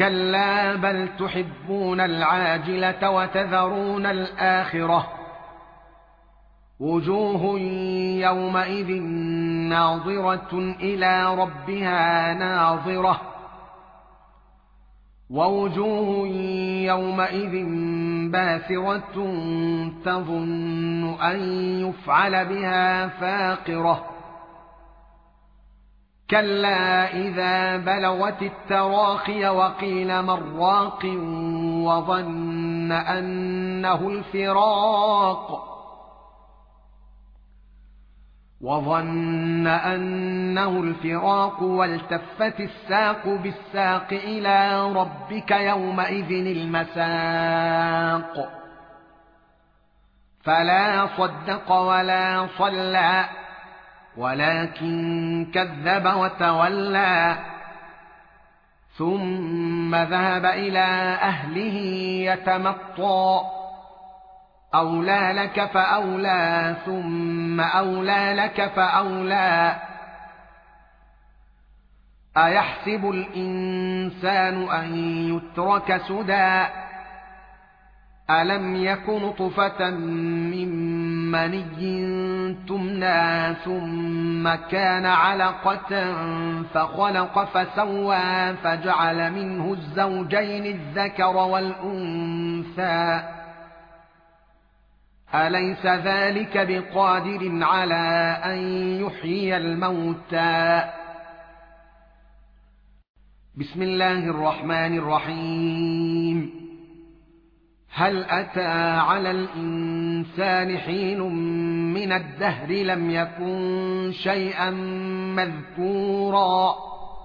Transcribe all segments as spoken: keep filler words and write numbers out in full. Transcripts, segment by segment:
كلا بل تحبون العاجلة وتذرون الآخرة وجوه يومئذ ناظرة إلى ربها ناظرة ووجوه يومئذ باسرة تظن أن يفعل بها فاقرة كلا إذا بلغت التراقي وقيل من راق وظن أنه الفراق وظن أنه الفراق والتفت الساق بالساق إلى ربك يومئذ المساق فلا صدق ولا صلى ولكن كذب وتولى ثم ذهب إلى أهله يتمطى أولى لك فأولى ثم أولى لك فأولى أيحسب الإنسان أن يترك سدى ألم يك نطفة من مني تمنى ثم كان علقة فخلق فسوى فجعل منه الزوجين الذكر والأنثى أليس ذلك بقادر على أن يحيي الموتى بسم الله الرحمن الرحيم هل أتى على الإنسان حين من الدهر لم يكن شيئا مذكورا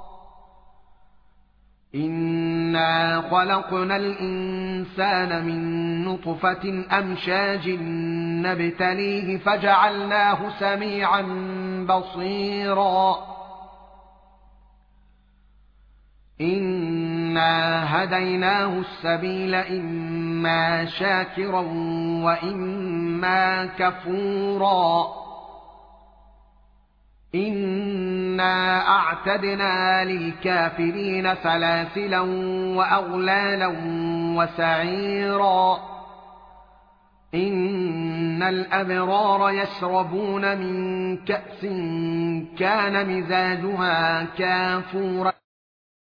إنا خلقنا الإنسان من نطفة أمشاج نبتليه فجعلناه سميعا بصيرا إنا هديناه السبيل إما شاكرا وإما كفورا إنا أعتدنا للكافرين سلاسلا وأغلالا وسعيرا إن الأبرار يشربون من كأس كان مزاجها كافورا